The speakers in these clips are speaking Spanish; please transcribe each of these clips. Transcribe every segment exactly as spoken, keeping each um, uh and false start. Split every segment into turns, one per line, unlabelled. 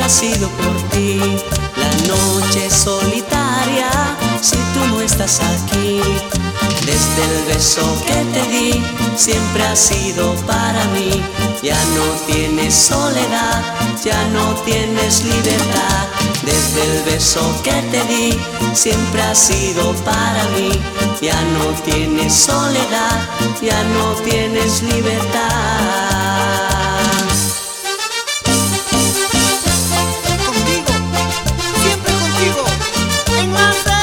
siempre ha sido por ti. La noche es solitaria si tú no estás aquí. Desde el beso que te di siempre ha sido para mí. Ya no tienes soledad, ya no tienes libertad. Desde el beso que te di siempre ha sido para mí. Ya no tienes soledad, ya no tienes libertad.
Contigo, siempre contigo, en Marte.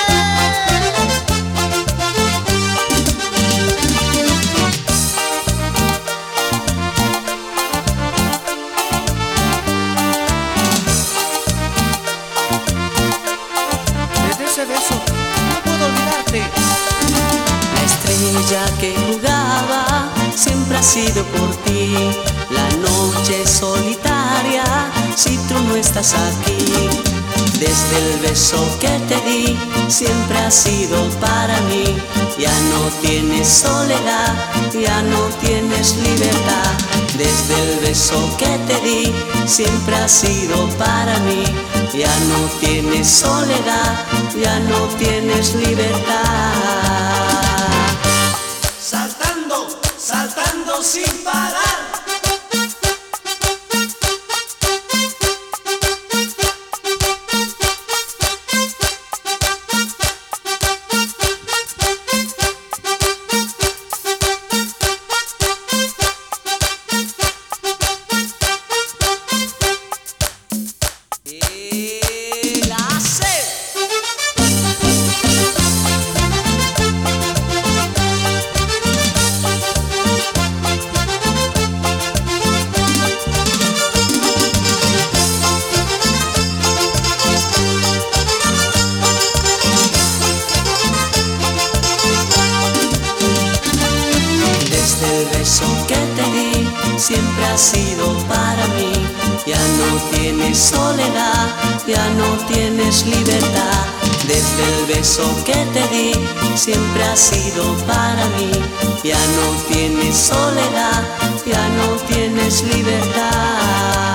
Desde ese beso no puedo olvidarte.
La estrella que jugaba siempre ha sido por ti. La noche es solitaria si tú no estás aquí. Desde el beso que te di siempre ha sido para mí. Ya no tienes soledad, ya no tienes libertad. Desde el beso que te di siempre ha sido para mí. Ya no tienes soledad, ya no tienes libertad.
Saltando, saltando sin parar.
El hacer. Desde el beso que te di siempre ha sido para mí. Ya no tienes soledad, ya no tienes libertad. Desde el beso que te di siempre ha sido para mí. Ya no tienes soledad, ya no tienes libertad.